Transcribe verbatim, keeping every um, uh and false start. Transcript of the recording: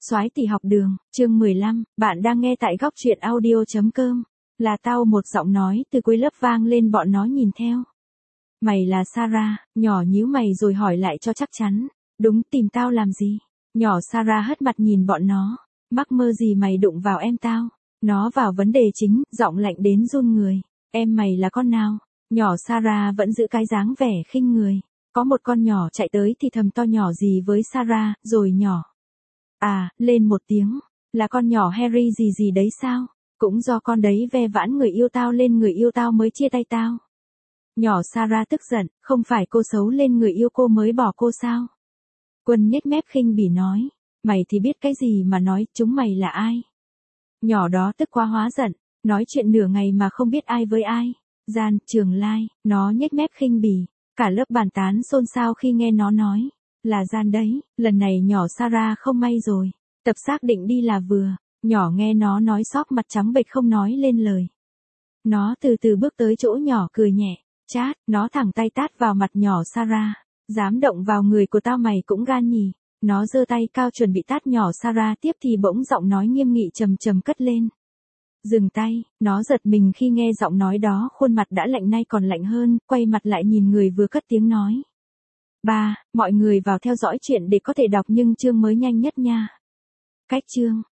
Soái tỷ học đường, chương mười lăm, bạn đang nghe tại góc truyện audio.com. Là tao, một giọng nói từ cuối lớp vang lên, bọn nó nhìn theo. Mày là Sarah, nhỏ nhíu mày rồi hỏi lại cho chắc chắn. Đúng, tìm tao làm gì? Nhỏ Sarah hất mặt nhìn bọn nó. Mắc mơ gì mày đụng vào em tao? Nó vào vấn đề chính, giọng lạnh đến run người. Em mày là con nào? Nhỏ Sarah vẫn giữ cái dáng vẻ khinh người. Có một con nhỏ chạy tới thì thầm to nhỏ gì với Sarah, rồi nhỏ. À, lên một tiếng, là con nhỏ Harry gì gì đấy sao? Cũng do con đấy ve vãn người yêu tao lên người yêu tao mới chia tay tao. Nhỏ Sarah tức giận, không phải cô xấu lên người yêu cô mới bỏ cô sao? Quân nhếch mép khinh bỉ nói, mày thì biết cái gì mà nói, chúng mày là ai? Nhỏ đó tức quá hóa giận, nói chuyện nửa ngày mà không biết ai với ai. Gian, Trường Lai, nó nhếch mép khinh bỉ, cả lớp bàn tán xôn xao khi nghe nó nói. Là Gian đấy, lần này nhỏ Sarah không may rồi. Tập xác định đi là vừa, nhỏ nghe nó nói sóc mặt trắng bệch không nói lên lời. Nó từ từ bước tới chỗ nhỏ cười nhẹ, chát, nó thẳng tay tát vào mặt nhỏ Sarah. Dám động vào người của tao mày cũng gan nhỉ. Nó giơ tay cao chuẩn bị tát nhỏ Sarah tiếp thì bỗng giọng nói nghiêm nghị trầm trầm cất lên. Dừng tay, nó giật mình khi nghe giọng nói đó, khuôn mặt đã lạnh nay còn lạnh hơn, quay mặt lại nhìn người vừa cất tiếng nói. Ba, mọi người vào theo dõi chuyện để có thể đọc nhưng chương mới nhanh nhất nha. Cách chương.